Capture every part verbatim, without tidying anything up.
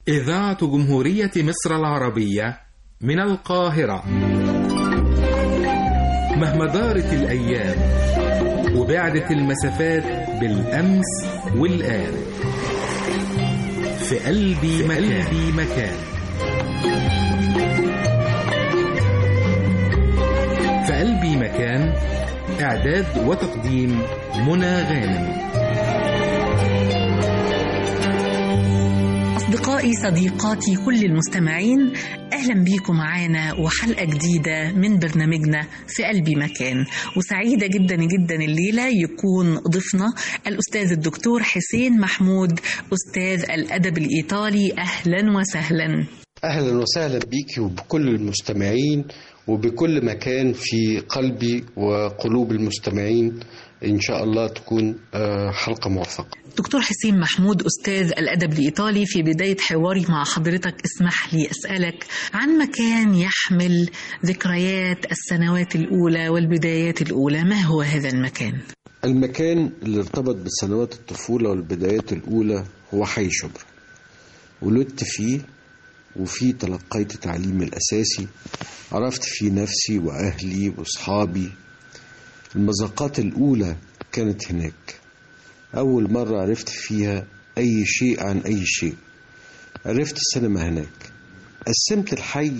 إذاعة جمهورية مصر العربية من القاهرة. مهما دارت الأيام وبعدت المسافات بالأمس والآن، في قلبي مكان, قلبي مكان. في قلبي مكان، إعداد وتقديم منى غانم. أصدقائي صديقاتي كل المستمعين، أهلا بيكم معانا وحلقة جديدة من برنامجنا في قلبي مكان. وسعيدة جدا جدا الليلة يكون ضيفنا الأستاذ الدكتور حسين محمود، أستاذ الأدب الإيطالي. أهلا وسهلا. أهلا وسهلا بيك وبكل المستمعين وبكل مكان في قلبي وقلوب المستمعين. إن شاء الله تكون حلقة موفقة. دكتور حسين محمود، أستاذ الأدب الإيطالي، في بداية حواري مع حضرتك اسمح لي أسألك عن مكان يحمل ذكريات السنوات الأولى والبدايات الأولى. ما هو هذا المكان؟ المكان اللي ارتبط بسنوات الطفولة والبدايات الأولى هو حي شبرا. ولدت فيه وفيه تلقيت تعليمي الأساسي، عرفت فيه نفسي وأهلي وأصحابي. المذاقات الأولى كانت هناك، أول مرة عرفت فيها أي شيء عن أي شيء. عرفت السينما هناك. قسمت الحي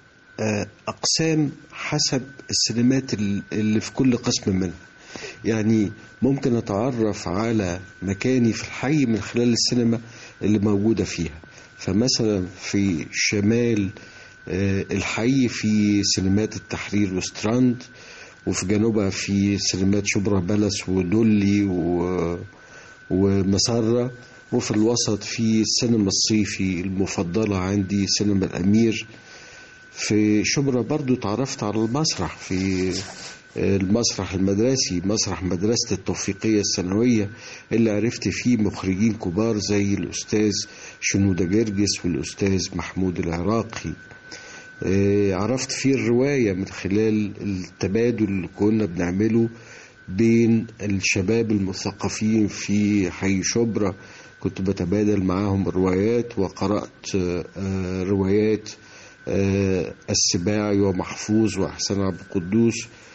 أقسام حسب السينمات اللي في كل قسم منها، يعني ممكن أتعرف على مكاني في الحي من خلال السينما اللي موجودة فيها. فمثلا في شمال الحي في سينمات التحرير وستراند، وفي جنوبها في سينمات شبرا بلس ودولي و... ومسرة، وفي الوسط في السينما الصيفي المفضلة عندي سينما الأمير. في شبرا برضو تعرفت على المسرح، في المسرح المدرسي، مسرح مدرسة التوفيقية الثانوية اللي عرفت فيه مخرجين كبار زي الأستاذ شنودة جرجس والأستاذ محمود العراقي. عرفت فيه الرواية من خلال التبادل اللي كنا بنعمله بين الشباب المثقفين في حي شبرا. كنت بتبادل معاهم الروايات، وقرأت روايات السباعي ومحفوظ وأحسان عبد القدوس.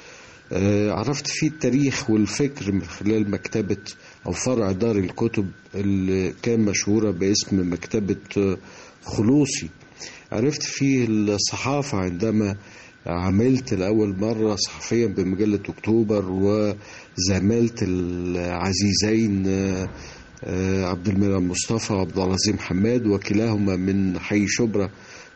عرفت فيه التاريخ والفكر من خلال مكتبة أو فرع دار الكتب اللي كان مشهورة باسم مكتبة خلوصي. عرفت فيه الصحافة عندما عملت لأول مرة صحفيا بمجلة أكتوبر، وزملت العزيزين عبد المنعم مصطفى وعبد العظيم حماد، وكلاهما من حي شبرا،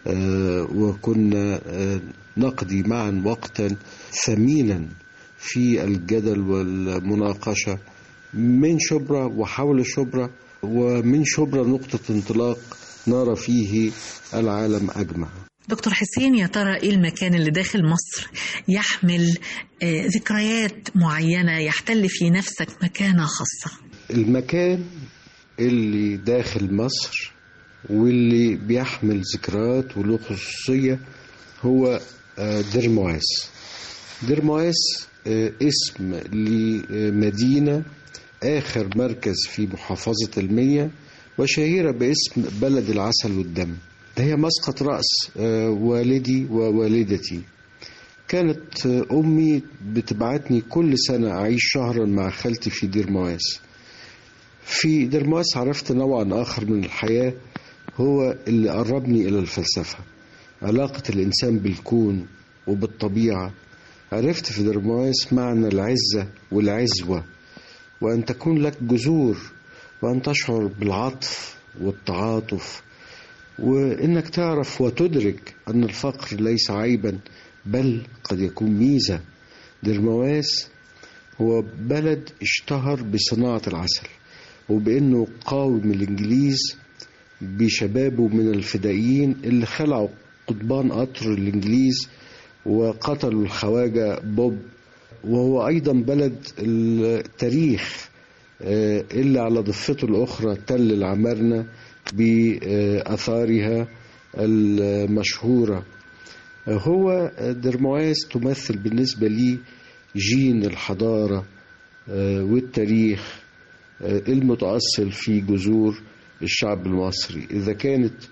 وكنا نقضي معا وقتا ثمينا في الجدل والمناقشة من شبرا وحول شبرا، ومن شبرا نقطة انطلاق نرى فيه العالم أجمع. دكتور حسين، يا ترى إيه المكان اللي داخل مصر يحمل آه ذكريات معينة، يحتل في نفسك مكانة خاصة؟ المكان اللي داخل مصر واللي بيحمل ذكريات وله خصوصية هو آه دير مواس. دير مواس آه اسم لمدينة آخر مركز في محافظة المنيا، وشهيرة باسم بلد العسل والدم. هي مسقط رأس والدي ووالدتي. كانت أمي بتبعتني كل سنة أعيش شهرا مع خالتي في دير مواس. في دير مواس عرفت نوعا آخر من الحياة هو اللي قربني إلى الفلسفة، علاقة الإنسان بالكون وبالطبيعة. عرفت في دير مواس معنى العزة والعزوة، وأن تكون لك جذور، وأن تشعر بالعطف والتعاطف، وإنك تعرف وتدرك أن الفقر ليس عيبا بل قد يكون ميزة. دير مواس هو بلد اشتهر بصناعة العسل، وبأنه قاوم الإنجليز بشبابه من الفدائيين اللي خلعوا قضبان قطر الإنجليز وقتلوا الخواجة بوب. وهو أيضا بلد التاريخ اللي على ضفته الأخرى تل العمارنة بأثارها المشهورة. هو دير مواس تمثل بالنسبة لي جين الحضارة والتاريخ المتأصل في جذور الشعب المصري. إذا كانت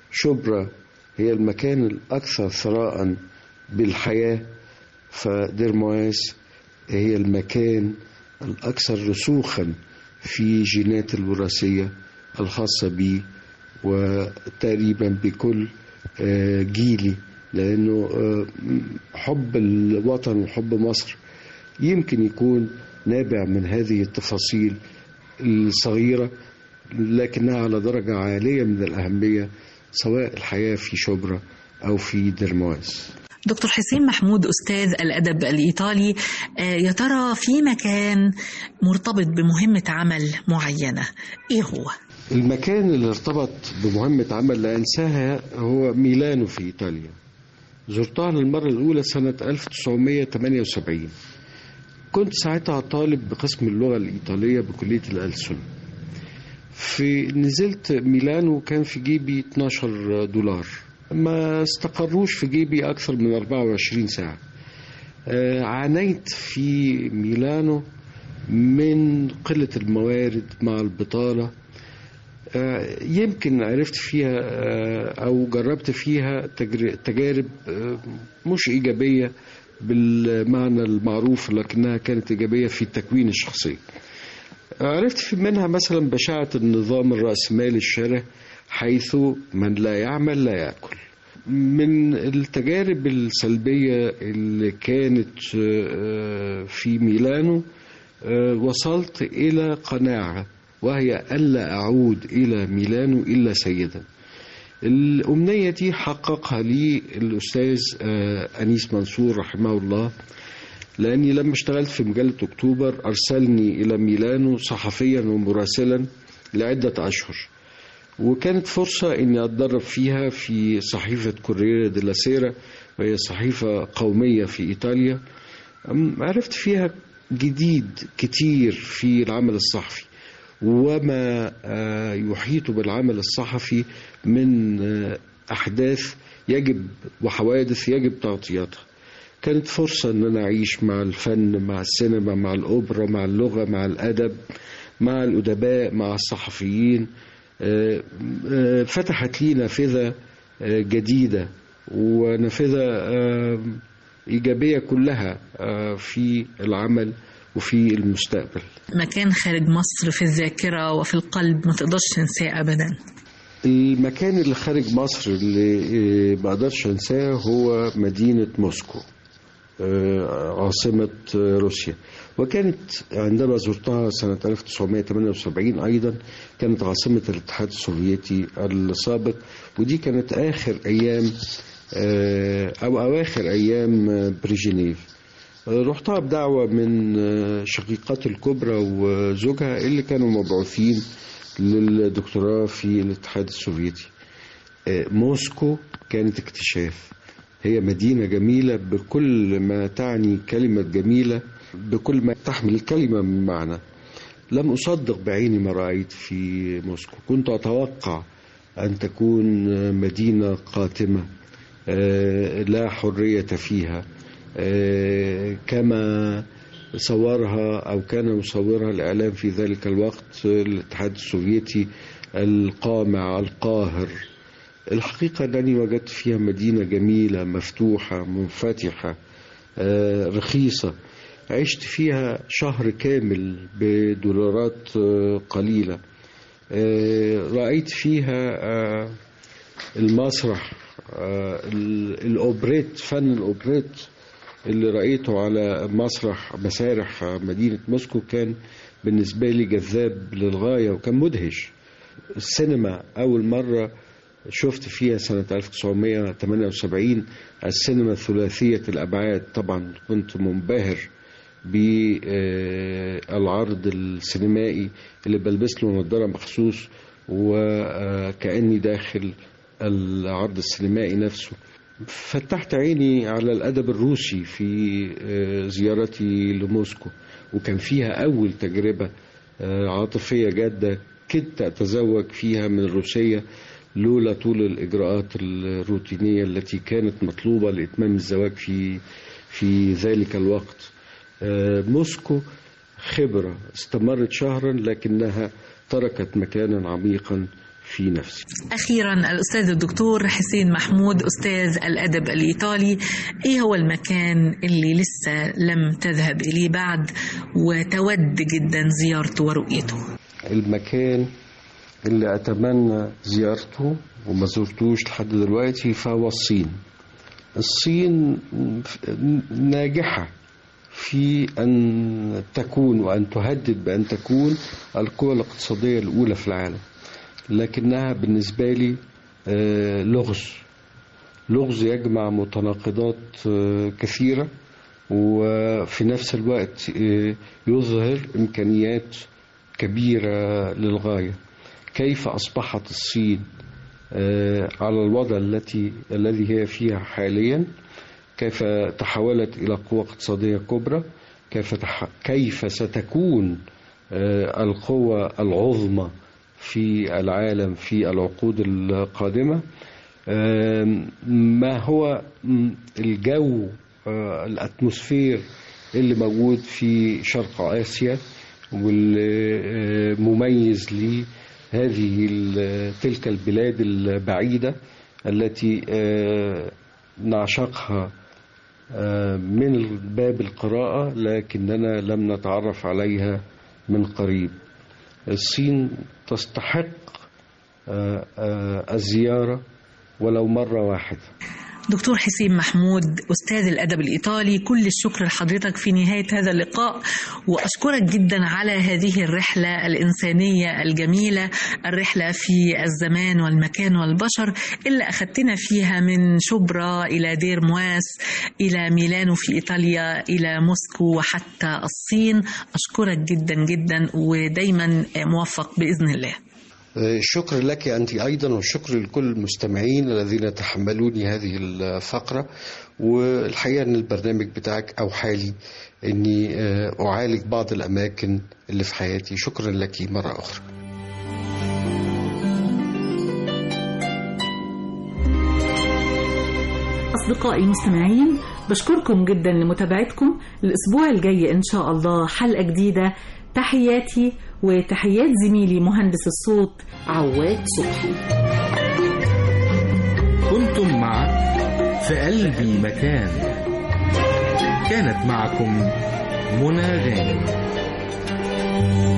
شبرا هي المكان الأكثر ثراء بالحياة، فديرمواس هي المكان الأكثر رسوخا في جينات الوراثية الخاصة بي وتقريبا بكل جيلي، لأنه حب الوطن وحب مصر يمكن يكون نابع من هذه التفاصيل الصغيرة لكنها على درجة عالية من الأهمية، سواء الحياة في شبرا أو في ديرمواس. دكتور حسين محمود، أستاذ الأدب الإيطالي، يا ترى في مكان مرتبط بمهمة عمل معينة، إيه هو؟ المكان اللي ارتبط بمهمة عمل لا أنساها هو ميلانو في إيطاليا. زرتها للمرة الأولى سنة ألف وتسعمائة وثمانية وسبعين. كنت ساعتها طالب بقسم اللغة الإيطالية بكلية الألسن. في نزلت ميلانو كان في جيبي اثناشر دولار، ما استقروش في جيبي أكثر من أربعة وعشرين ساعة. عانيت في ميلانو من قلة الموارد مع البطالة. يمكن عرفت فيها أو جربت فيها تجارب مش إيجابية بالمعنى المعروف، لكنها كانت إيجابية في التكوين الشخصي. عرفت في منها مثلا بشاعة النظام الرأسمالي الشره، حيث من لا يعمل لا يأكل. من التجارب السلبية اللي كانت في ميلانو وصلت إلى قناعة، وهي ألا أعود إلى ميلانو إلا سيدا. الأمنية دي حققها لي الأستاذ أنيس منصور رحمه الله، لأني لما اشتغلت في مجلة أكتوبر أرسلني إلى ميلانو صحفيا ومراسلا لعدة أشهر، وكانت فرصة أني أتدرب فيها في صحيفة كوريير ديلا سيرا، وهي صحيفة قومية في إيطاليا. عرفت فيها جديد كتير في العمل الصحفي وما يحيط بالعمل الصحفي من أحداث يجب وحوادث يجب تغطيتها. كانت فرصة أن أنا أعيش مع الفن، مع السينما، مع الأوبرا، مع اللغة، مع الأدب، مع الأدباء، مع الصحفيين. فتحت لي نافذة جديدة ونافذة إيجابية كلها في العمل وفي المستقبل. مكان خارج مصر في الذاكرة وفي القلب ما تقدرش تنساه أبدا. المكان اللي خارج مصر اللي ما أقدرش أنساه هو مدينة موسكو، عاصمة روسيا. وكانت عندما زرتها سنة ألف وتسعمائة وثمانية وسبعين أيضا كانت عاصمة الاتحاد السوفيتي السابق، ودي كانت آخر أيام أو أواخر أيام بريجنيف. رحتها بدعوة من شقيقاتي الكبرى وزوجها اللي كانوا مبعوثين للدكتوراه في الاتحاد السوفيتي. موسكو كانت اكتشاف، هي مدينة جميلة بكل ما تعني كلمة جميلة، بكل ما تحمل الكلمة من معنى. لم أصدق بعيني ما رأيت في موسكو. كنت أتوقع أن تكون مدينة قاتمة لا حرية فيها كما صورها أو كان مصورها الإعلام في ذلك الوقت، الاتحاد السوفيتي القامع القاهر. الحقيقة أنني وجدت فيها مدينة جميلة مفتوحة منفتحة رخيصة. عشت فيها شهر كامل بدولارات قليلة. رأيت فيها المسرح، الأوبريت، فن الأوبريت اللي رأيته على مسرح مسارح مدينة موسكو كان بالنسبة لي جذاب للغاية وكان مدهش. السينما أول مرة شفت فيها سنة ألف وتسعمائة وثمانية وسبعين السينما ثلاثية الأبعاد. طبعا كنت منبهر بالعرض السينمائي اللي بلبس له نظارة مخصوص وكأني داخل العرض السينمائي نفسه. فتحت عيني على الأدب الروسي في زيارتي لموسكو، وكان فيها أول تجربة عاطفية جادة كنت أتزوج فيها من الروسية لولا طول الإجراءات الروتينية التي كانت مطلوبة لإتمام الزواج في في ذلك الوقت. موسكو خبرة استمرت شهرا لكنها تركت مكانا عميقا في نفسي. أخيرا الأستاذ الدكتور حسين محمود أستاذ الأدب الإيطالي، إيه هو المكان اللي لسه لم تذهب إليه بعد وتود جدا زيارته ورؤيته؟ المكان اللي أتمنى زيارته وما زرتوش لحد دلوقتي فهو الصين. الصين ناجحة في أن تكون وأن تهدد بأن تكون القوى الاقتصادية الأولى في العالم، لكنها بالنسبة لي لغز لغز يجمع متناقضات كثيرة، وفي نفس الوقت يظهر إمكانيات كبيرة للغاية. كيف أصبحت الصين على الوضع التي الذي هي فيها حاليا، كيف تحولت إلى قوة اقتصادية كبرى، كيف تح... كيف ستكون القوة العظمى في العالم في العقود القادمة، ما هو الجو الأتموسفير اللي موجود في شرق آسيا والمميز لهذه تلك البلاد البعيدة التي نعشقها من باب القراءة لكننا لم نتعرف عليها من قريب. الصين تستحق الزيارة ولو مرة واحدة. دكتور حسين محمود أستاذ الأدب الإيطالي، كل الشكر لحضرتك في نهاية هذا اللقاء، وأشكرك جدا على هذه الرحلة الإنسانية الجميلة، الرحلة في الزمان والمكان والبشر اللي أخذتنا فيها من شبرا إلى دير مواس إلى ميلانو في إيطاليا إلى موسكو وحتى الصين. أشكرك جدا جدا ودايما موفق بإذن الله. شكر لك أنت أيضا، والشكر لكل المستمعين الذين تحملوني هذه الفقرة. والحقيقة أن البرنامج بتاعك أوحى لي أني أعالج بعض الأماكن اللي في حياتي. شكرا لك مرة أخرى. أصدقائي المستمعين، بشكركم جدا لمتابعتكم. الأسبوع الجاي إن شاء الله حلقة جديدة. تحياتي وتحيات زميلي مهندس الصوت عواد صبحي. كنتم مع في قلبي مكان، كانت معكم منى غانم.